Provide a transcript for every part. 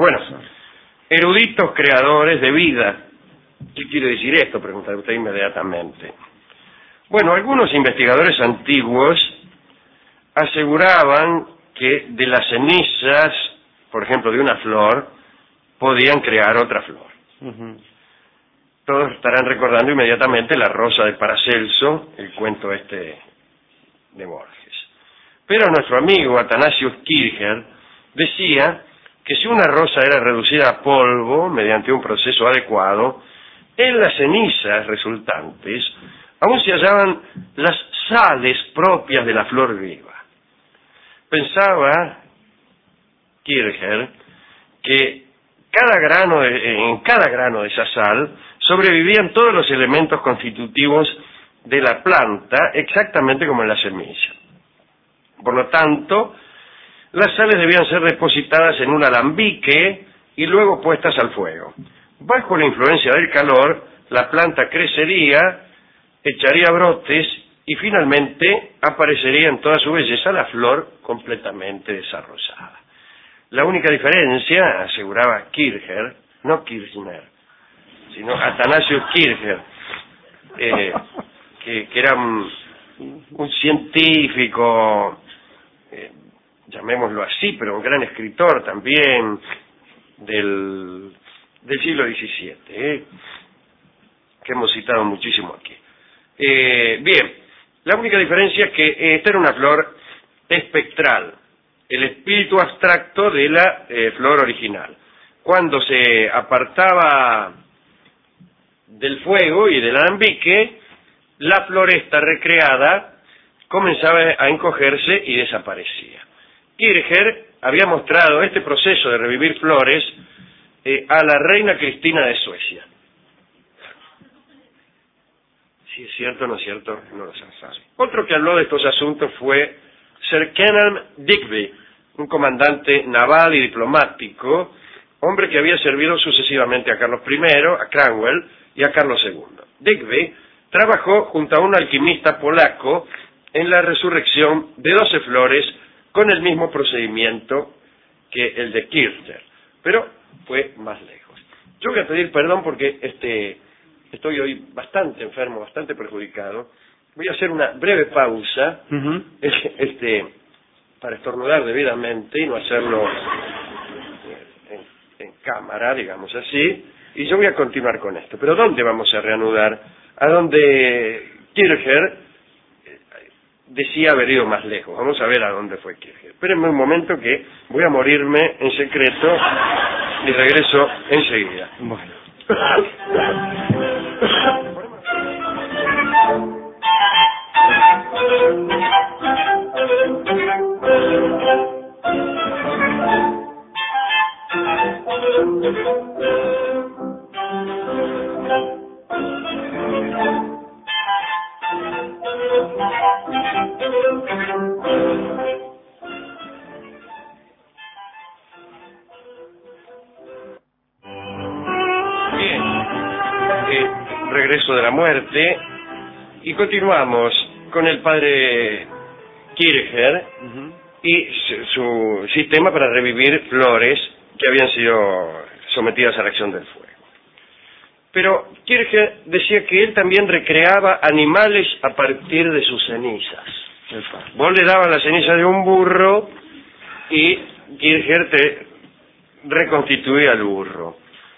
Bueno, eruditos creadores de vida. ¿Qué quiere decir esto? Preguntará usted inmediatamente. Bueno, algunos investigadores antiguos aseguraban que de las cenizas, por ejemplo, de una flor, podían crear otra flor. Todos estarán recordando inmediatamente La rosa de Paracelso, el cuento este de Borges. Pero nuestro amigo Athanasius Kircher decía que si una rosa era reducida a polvo mediante un proceso adecuado, en las cenizas resultantes aún se hallaban las sales propias de la flor viva. Pensaba Kircher que en cada grano de esa sal sobrevivían todos los elementos constitutivos de la planta, exactamente como en la semilla. Por lo tanto, las sales debían ser depositadas en un alambique y luego puestas al fuego. Bajo la influencia del calor, la planta crecería, echaría brotes y finalmente aparecería en toda su belleza la flor completamente desarrollada. La única diferencia, aseguraba Kircher, no Kirchner, sino Athanasius Kircher, que era un científico, llamémoslo así, pero un gran escritor también del siglo XVII, que hemos citado muchísimo aquí. Bien, la única diferencia es que esta era una flor espectral, el espíritu abstracto de la flor original. Cuando se apartaba del fuego y del alambique, la floresta recreada comenzaba a encogerse y desaparecía. Kircher había mostrado este proceso de revivir flores a la reina Cristina de Suecia. Si es cierto o no es cierto, no lo sabe. Otro que habló de estos asuntos fue Sir Kenelm Digby, un comandante naval y diplomático, hombre que había servido sucesivamente a Carlos I, a Cromwell y a Carlos II. Digby trabajó junto a un alquimista polaco en la resurrección de 12 flores con el mismo procedimiento que el de Kircher, pero fue más lejos. Yo voy a pedir perdón porque estoy hoy bastante enfermo, bastante perjudicado. Voy a hacer una breve pausa para estornudar debidamente y no hacerlo en cámara, digamos así, y yo voy a continuar con esto. Pero ¿dónde vamos a reanudar? A donde Kircher decía haber ido más lejos. Vamos a ver a dónde fue Kircher. Espérenme un momento que voy a morirme en secreto y regreso enseguida. Bueno. Regreso de la muerte y continuamos con el padre Kircher y su sistema para revivir flores que habían sido sometidas a la acción del fuego. Pero Kircher decía que él también recreaba animales a partir de sus cenizas. Vos le dabas la ceniza de un burro y Kircher te reconstituía el burro.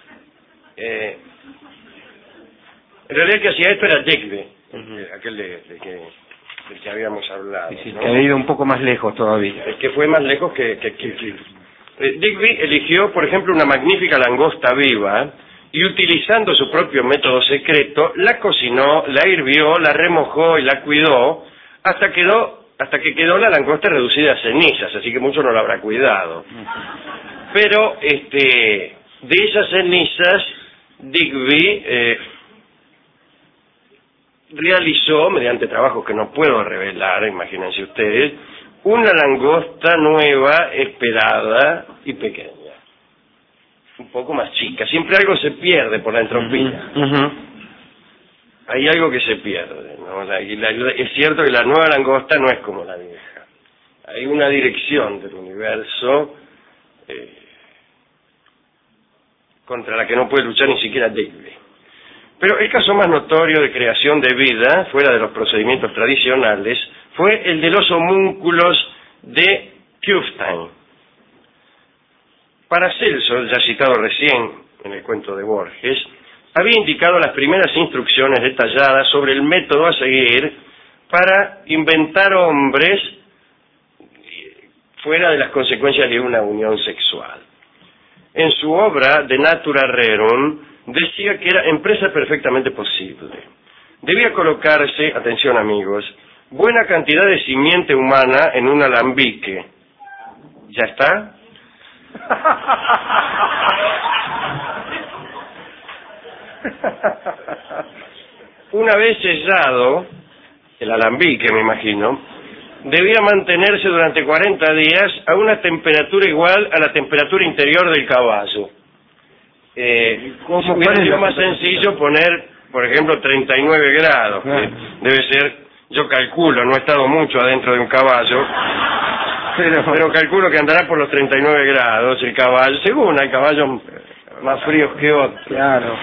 En realidad el que hacía esto era Digby, aquel del que habíamos hablado. Sí, ¿no? Que había ido un poco más lejos todavía. El que fue más lejos que Kircher. Digby eligió, por ejemplo, una magnífica langosta viva y utilizando su propio método secreto, la cocinó, la hirvió, la remojó y la cuidó hasta que quedó la langosta reducida a cenizas, así que mucho no la habrá cuidado. Pero de esas cenizas Digby realizó, mediante trabajos que no puedo revelar, imagínense ustedes, una langosta nueva, esperada y pequeña. Un poco más chica. Siempre algo se pierde por la entropía. Hay algo que se pierde, ¿no? Es cierto que la nueva langosta no es como la vieja. Hay una dirección del universo contra la que no puede luchar ni siquiera Digby. Pero el caso más notorio de creación de vida, fuera de los procedimientos tradicionales, fue el de los homúnculos de Kufstein. Paracelso, ya citado recién en el cuento de Borges, había indicado las primeras instrucciones detalladas sobre el método a seguir para inventar hombres fuera de las consecuencias de una unión sexual. En su obra De Natura Rerum decía que era empresa perfectamente posible. Debía colocarse, atención amigos, buena cantidad de simiente humana en un alambique. ¿Ya está? Una vez sellado, el alambique me imagino, debía mantenerse durante 40 días a una temperatura igual a la temperatura interior del caballo. Hubiera sido más sencillo poner, por ejemplo, 39 grados, que debe ser, yo calculo, no he estado mucho adentro de un caballo, pero calculo que andará por los 39 grados el caballo, según hay caballos más fríos que otros. Claro.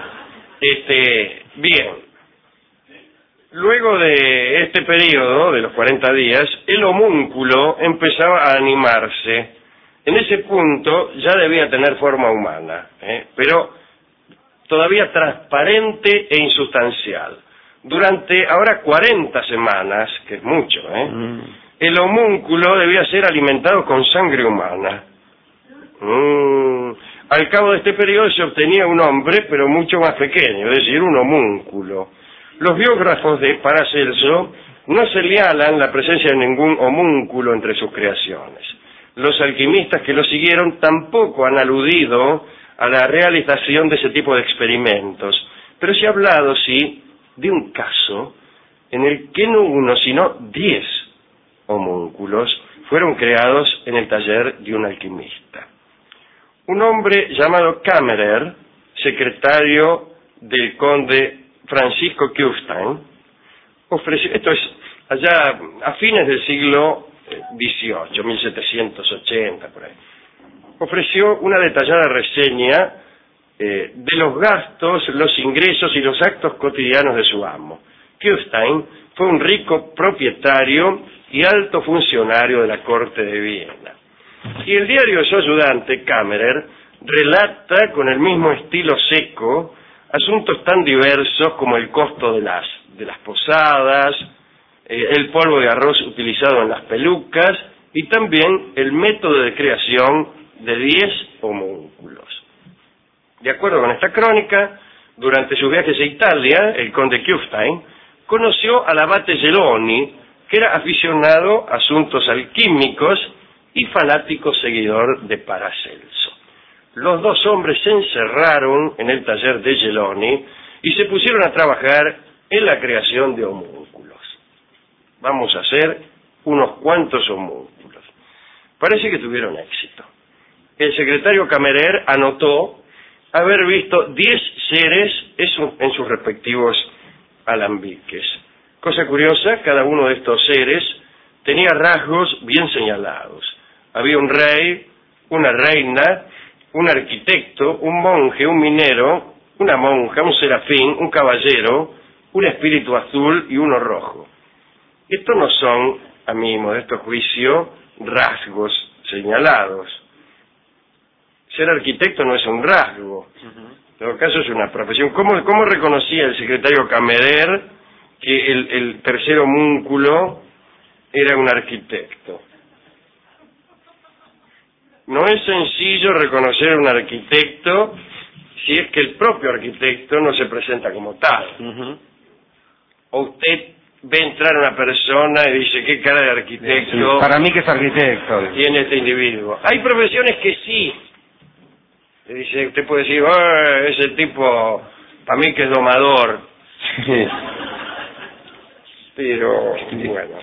Bien. Luego de este periodo, de los 40 días, el homúnculo empezaba a animarse. En ese punto ya debía tener forma humana, pero todavía transparente e insustancial. Durante ahora 40 semanas, que es mucho, el homúnculo debía ser alimentado con sangre humana. Al cabo de este periodo se obtenía un hombre, pero mucho más pequeño, es decir, un homúnculo. Los biógrafos de Paracelso no señalan la presencia de ningún homúnculo entre sus creaciones. Los alquimistas que lo siguieron tampoco han aludido a la realización de ese tipo de experimentos, pero se ha hablado, sí, de un caso en el que no uno, sino 10 homúnculos fueron creados en el taller de un alquimista. Un hombre llamado Kammerer, secretario del conde Francisco Kufstein, ofreció, esto es allá a fines del siglo XVIII, 1780 por ahí, ofreció una detallada reseña de los gastos, los ingresos y los actos cotidianos de su amo. Kufstein fue un rico propietario y alto funcionario de la corte de Viena. Y el diario de su ayudante, Kammerer, relata con el mismo estilo seco asuntos tan diversos como el costo de las posadas, el polvo de arroz utilizado en las pelucas y también el método de creación de 10 homúnculos. De acuerdo con esta crónica, durante sus viajes a Italia, el conde Kufstein conoció al abate Geloni, que era aficionado a asuntos alquímicos y fanático seguidor de Paracelso. Los dos hombres se encerraron en el taller de Geloni y se pusieron a trabajar en la creación de homúnculos. Vamos a hacer unos cuantos homúnculos. Parece que tuvieron éxito. El secretario Kammerer anotó haber visto 10 seres en sus respectivos alambiques. Cosa curiosa, cada uno de estos seres tenía rasgos bien señalados. Había un rey, una reina, un arquitecto, un monje, un minero, una monja, un serafín, un caballero, un espíritu azul y uno rojo. Estos no son, a mi modesto juicio, rasgos señalados. Ser arquitecto no es un rasgo, en todo caso es una profesión. ¿Cómo reconocía el secretario Kammerer que el tercer homúnculo era un arquitecto? No es sencillo reconocer un arquitecto si es que el propio arquitecto no se presenta como tal. O usted ve entrar una persona y dice, ¿qué cara de arquitecto? Sí, para mí que es arquitecto tiene este individuo. Hay profesiones que sí. Le dice, usted puede decir, ese tipo, para mí que es domador. Sí. Pero, bueno.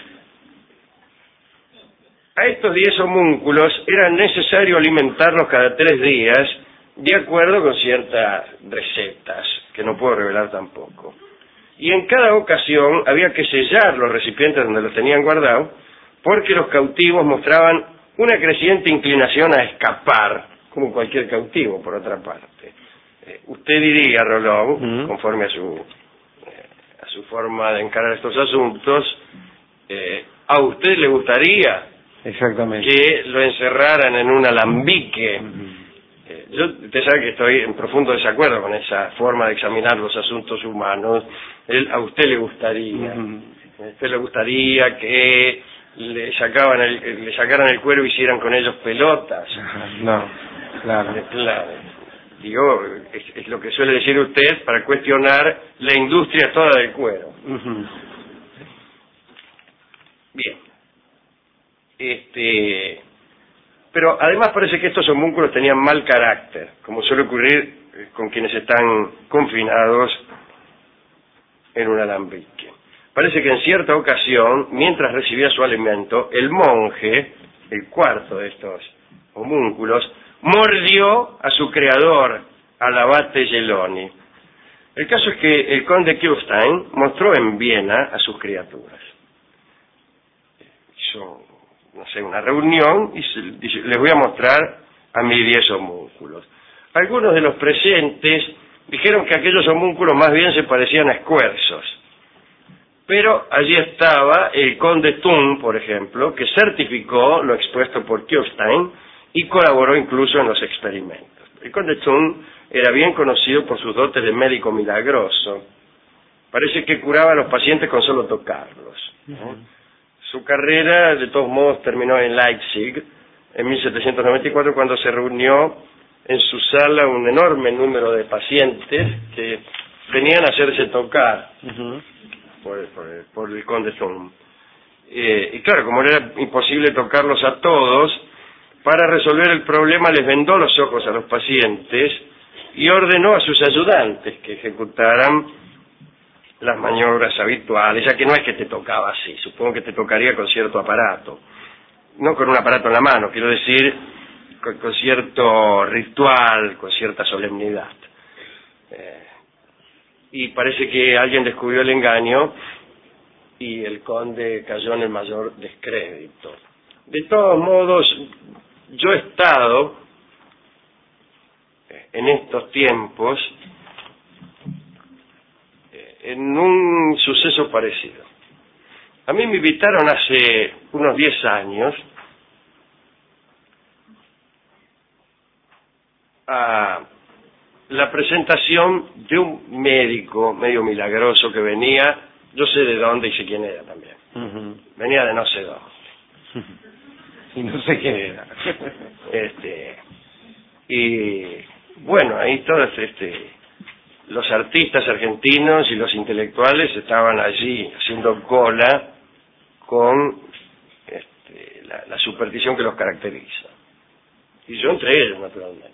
A estos 10 homúnculos era necesario alimentarlos cada 3 días, de acuerdo con ciertas recetas, que no puedo revelar tampoco. Y en cada ocasión había que sellar los recipientes donde los tenían guardados, porque los cautivos mostraban una creciente inclinación a escapar como cualquier cautivo, por otra parte. Usted diría, Rolón, conforme a su forma de encarar estos asuntos, ¿a usted le gustaría Exactamente. que lo encerraran en un alambique? Usted sabe que estoy en profundo desacuerdo con esa forma de examinar los asuntos humanos. ¿A usted le gustaría? ¿A usted le gustaría que le sacaran el cuero y hicieran con ellos pelotas? No, claro. Claro. Digo, es lo que suele decir usted para cuestionar la industria toda del cuero. Bien. Pero además parece que estos homúnculos tenían mal carácter, como suele ocurrir con quienes están confinados en un alambique. Parece que en cierta ocasión, mientras recibía su alimento, el monje, el cuarto de estos homúnculos, mordió a su creador, al abate Geloni. El caso es que el conde Kirstein mostró en Viena a sus criaturas. Hizo, no sé, una reunión y dice, les voy a mostrar a mis 10 homúnculos. Algunos de los presentes dijeron que aquellos homúnculos más bien se parecían a escuerzos. Pero allí estaba el conde Thun, por ejemplo, que certificó lo expuesto por Kirstein y colaboró incluso en los experimentos. El conde Thun era bien conocido por sus dotes de médico milagroso. Parece que curaba a los pacientes con solo tocarlos, ¿no? Su carrera, de todos modos, terminó en Leipzig en 1794, cuando se reunió en su sala un enorme número de pacientes que venían a hacerse tocar por el conde Thun. Y claro, como era imposible tocarlos a todos, para resolver el problema les vendó los ojos a los pacientes y ordenó a sus ayudantes que ejecutaran las maniobras habituales, ya que no es que te tocaba así, supongo que te tocaría con cierto aparato, no con un aparato en la mano, quiero decir, con cierto ritual, con cierta solemnidad. Y parece que alguien descubrió el engaño y el conde cayó en el mayor descrédito. De todos modos, yo he estado en estos tiempos en un suceso parecido. A mí me invitaron hace unos 10 años a la presentación de un médico medio milagroso que venía, yo sé de dónde y sé quién era también. Venía de no sé dónde. Y no sé quién era. Y bueno, ahí todos los artistas argentinos y los intelectuales estaban allí haciendo cola con la superstición que los caracteriza. Y yo entre ellos, naturalmente.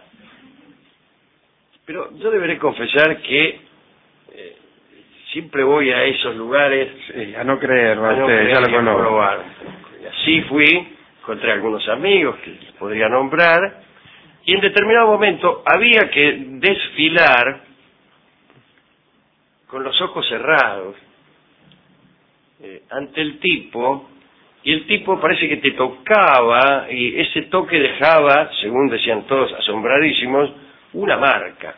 Pero yo deberé confesar que siempre voy a esos lugares a no creer, ya lo conozco. Probar. Y así fui, encontré algunos amigos que les podría nombrar, y en determinado momento había que desfilar con los ojos cerrados ante el tipo, y el tipo parece que te tocaba, y ese toque dejaba, según decían todos asombradísimos, una marca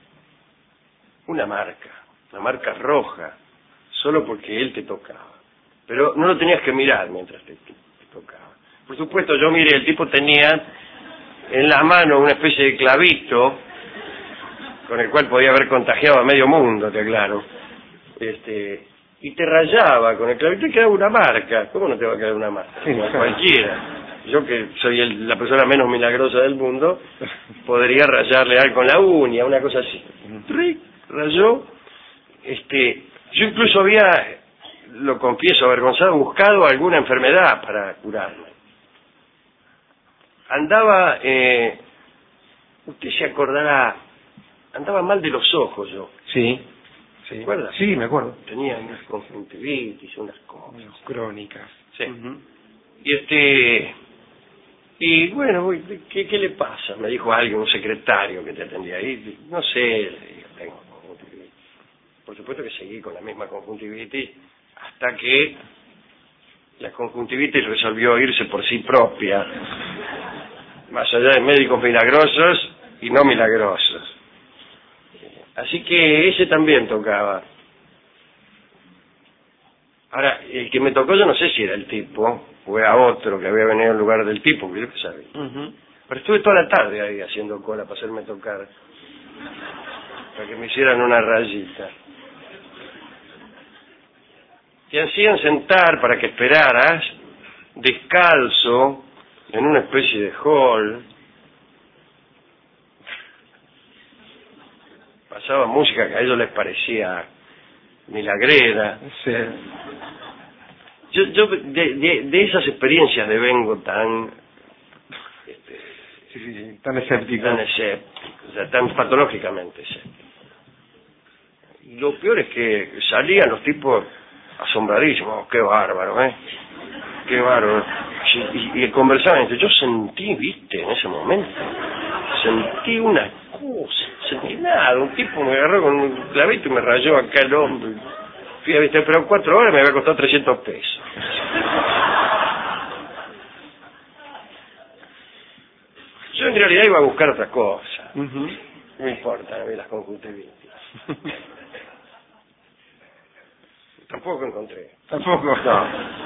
roja, solo porque él te tocaba. Pero no lo tenías que mirar mientras te tocaba. Por supuesto, yo miré, el tipo tenía en la mano una especie de clavito con el cual podía haber contagiado a medio mundo, te aclaro. Y te rayaba con el clavito y quedaba una marca. ¿Cómo no te va a quedar una marca? Sí, cualquiera. Yo, que soy la persona menos milagrosa del mundo, podría rayarle algo con la uña, una cosa así. ¡Tric! Rayó. Yo incluso había, lo confieso avergonzado, buscado alguna enfermedad para curarme. Andaba, usted se acordará, andaba mal de los ojos yo. Sí. ¿Se acuerda? Sí, me acuerdo. Tenía unas conjuntivitis, unas cosas. Crónicas. Sí. Y bueno, ¿qué le pasa? Me dijo alguien, un secretario que te atendía ahí. No sé, le digo, tengo conjuntivitis. Por supuesto que seguí con la misma conjuntivitis hasta que la conjuntivitis resolvió irse por sí propia. más allá de médicos milagrosos y no milagrosos. Así que ese también tocaba. Ahora, el que me tocó yo no sé si era el tipo, o era otro que había venido en lugar del tipo, que yo qué sabía. Pero estuve toda la tarde ahí haciendo cola para hacerme tocar, para que me hicieran una rayita. Te hacían sentar para que esperaras, descalzo, en una especie de hall. Pasaba música que a ellos les parecía milagrera. Sí. Yo de esas experiencias devengo tan Sí, tan escéptico. tan escéptico, o sea, tan patológicamente escéptico. Y lo peor es que salían los tipos asombradísimos. Qué bárbaro, qué bárbaro. Y conversaban entre yo sentí, viste, en ese momento sentí una cosa, sentí nada, un tipo me agarró con un clavito y me rayó acá el hombro. Fíjate, pero 4 horas me había costado 300 pesos. Yo en realidad iba a buscar otra cosa. No me importa a mí las conjuntivitis. Tampoco encontré. Tampoco. No.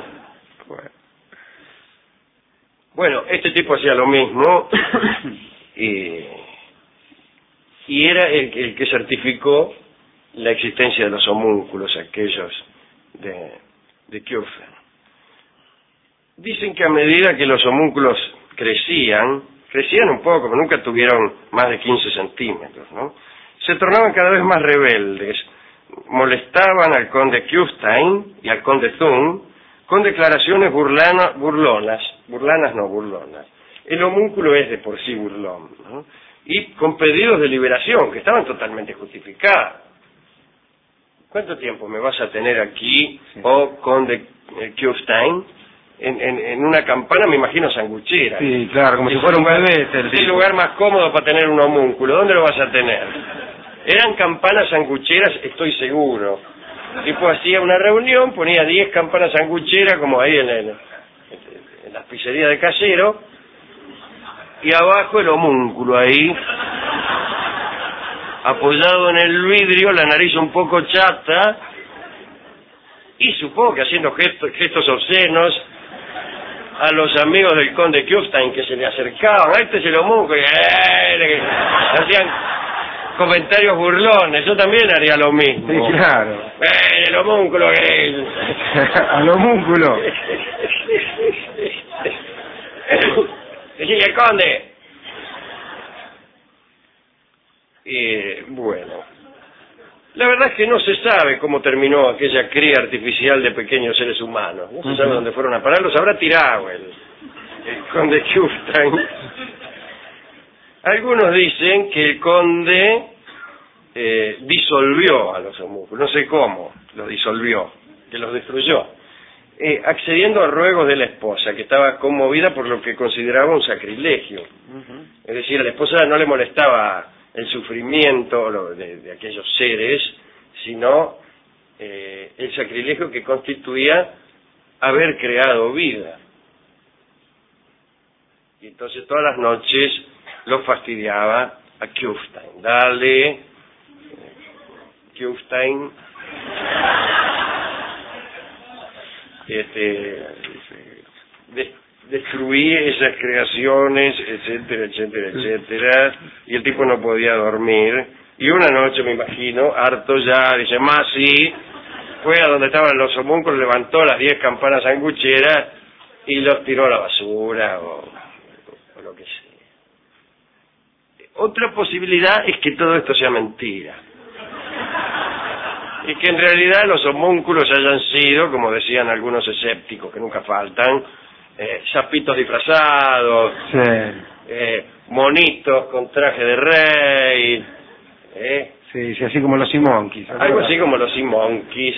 Bueno, este tipo hacía lo mismo y era el que certificó la existencia de los homúnculos, aquellos de Kürfen. Dicen que a medida que los homúnculos crecían un poco, pero nunca tuvieron más de 15 centímetros, ¿no? Se tornaban cada vez más rebeldes, molestaban al conde Kufstein y al conde Thun con declaraciones burlonas. El homúnculo es de por sí burlón, ¿no? Y con pedidos de liberación que estaban totalmente justificados. ¿Cuánto tiempo me vas a tener aquí, oh conde Kufstein? En una campana, me imagino, sanguchera. Sí, claro, como si fuera un bebé. Es el lugar más cómodo para tener un homúnculo. ¿Dónde lo vas a tener? Eran campanas sangucheras, estoy seguro. El tipo hacía una reunión, ponía 10 campanas sangucheras, como ahí en las pizzerías de Casero, y abajo el homúnculo ahí, apoyado en el vidrio, la nariz un poco chata, y supongo que haciendo gestos obscenos a los amigos del conde Kufstein que se le acercaban. Este es el homúnculo, hacían comentarios burlones. Yo también haría lo mismo. Sí, claro. El homúnculo al homúnculo. Decirle, conde. Bueno, la verdad es que no se sabe cómo terminó aquella cría artificial de pequeños seres humanos. No se sabe dónde fueron a parar. Los habrá tirado el conde Kufstein. Algunos dicen que el conde disolvió a los homúnculos. No sé cómo los disolvió, que los destruyó, accediendo a ruegos de la esposa, que estaba conmovida por lo que consideraba un sacrilegio. Es decir, a la esposa no le molestaba el sufrimiento de aquellos seres, sino el sacrilegio que constituía haber creado vida. Y entonces todas las noches lo fastidiaba a Kufstein. Dale, Kufstein, destruí esas creaciones, etcétera, etcétera, etcétera, y el tipo no podía dormir, y una noche, me imagino, harto ya, dice, más sí, fue a donde estaban los homúnculos, levantó las 10 campanas sangucheras y los tiró a la basura, o lo que sea. Otra posibilidad es que todo esto sea mentira, y que en realidad los homúnculos hayan sido, como decían algunos escépticos que nunca faltan, sapitos disfrazados, monitos con traje de rey, sí, así como los Sea Monkeys. Algo así como los Sea Monkeys,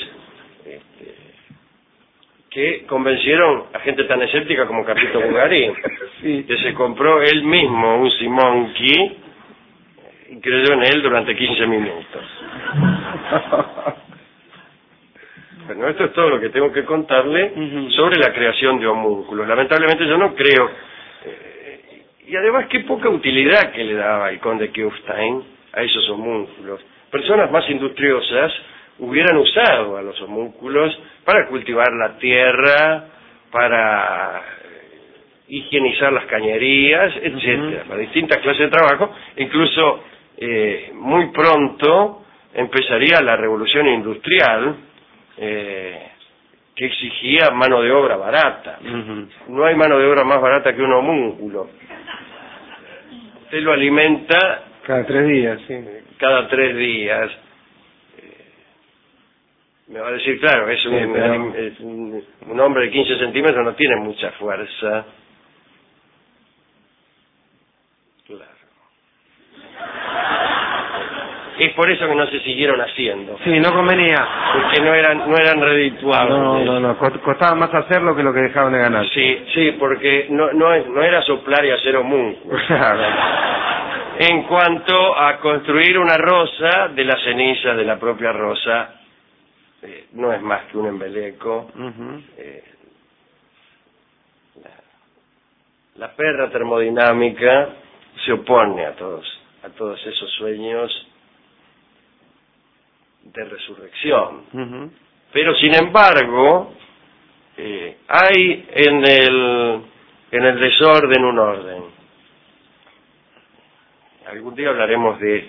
que convencieron a gente tan escéptica como Carlito Bungarín, que se compró él mismo un Sea Monkey y creyó en él durante 15 minutos. Bueno, esto es todo lo que tengo que contarle sobre la creación de homúnculos. Lamentablemente yo no creo, Y además, qué poca utilidad que le daba el conde Kufstein a esos homúnculos. Personas más industriosas hubieran usado a los homúnculos para cultivar la tierra, para higienizar las cañerías, etcétera, para distintas clases de trabajo. Incluso muy pronto empezaría la revolución industrial, que exigía mano de obra barata. No hay mano de obra más barata que un homúnculo. Usted lo alimenta cada 3 días, sí. Cada 3 días. Me va a decir, claro, es un hombre de 15 centímetros, no tiene mucha fuerza. Claro. Es por eso que no se siguieron haciendo. Sí, no convenía. Porque no eran redituables. No. Costaba más hacerlo que lo que dejaban de ganar. Sí, porque no era soplar y hacer homúnculos. En cuanto a construir una rosa de las cenizas de la propia rosa, no es más que un embeleco. La perra termodinámica se opone a todos esos sueños de resurrección. Pero sin embargo, hay en el desorden un orden. Algún día hablaremos de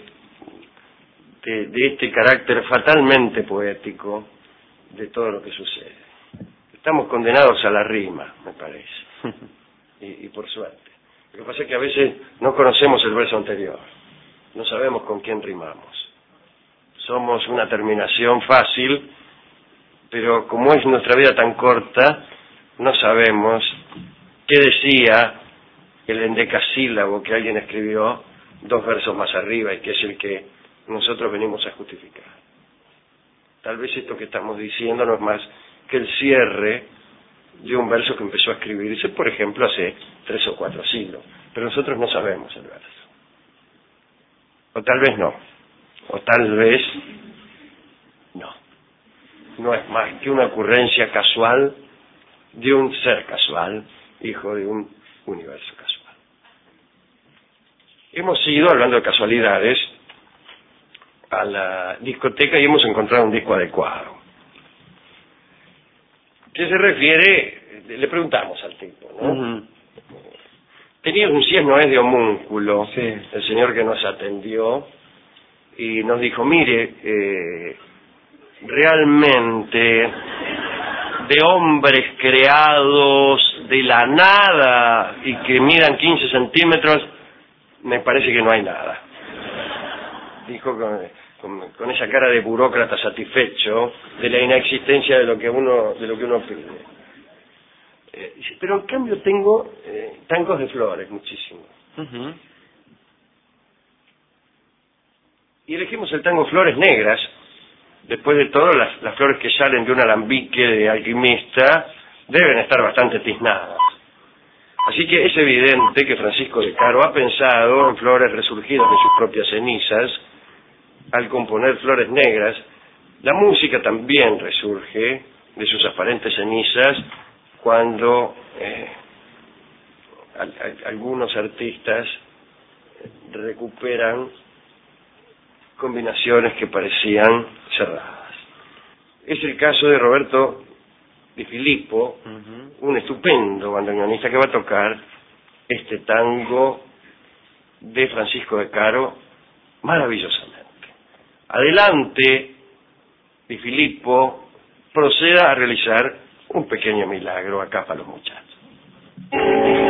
este carácter fatalmente poético de todo lo que sucede. Estamos condenados a la rima, me parece, y por suerte. Lo que pasa es que a veces no conocemos el verso anterior, no sabemos con quién rimamos. Somos una terminación fácil, pero como es nuestra vida tan corta, no sabemos qué decía el endecasílabo que alguien escribió 2 versos más arriba y que es el que nosotros venimos a justificar. Tal vez esto que estamos diciendo no es más que el cierre de un verso que empezó a escribirse, por ejemplo, hace 3 o 4 siglos, pero nosotros no sabemos el verso. O tal vez no. O tal vez no. No es más que una ocurrencia casual de un ser casual, hijo de un universo casual. Hemos ido, hablando de casualidades, a la discoteca y hemos encontrado un disco adecuado. ¿Qué se refiere? Le preguntamos al tipo, ¿no? Tenía un si es no es de homúnculo, sí. El señor que nos atendió, y nos dijo, mire, realmente de hombres creados de la nada y que midan 15 centímetros, me parece que no hay nada. Dijo con esa cara de burócrata satisfecho de la inexistencia de lo que uno pide. Pero en cambio tengo tangos de flores, muchísimos. Y elegimos el tango Flores Negras. Después de todo, las flores que salen de un alambique de alquimista deben estar bastante tiznadas. Así que es evidente que Francisco de Caro ha pensado en flores resurgidas de sus propias cenizas al componer Flores Negras. La música también resurge de sus aparentes cenizas cuando algunos artistas recuperan combinaciones que parecían cerradas. Es el caso de Roberto Di Filippo, un estupendo bandoneonista que va a tocar este tango de Francisco de Caro maravillosamente. Adelante, Di Filippo, proceda a realizar un pequeño milagro acá para los muchachos.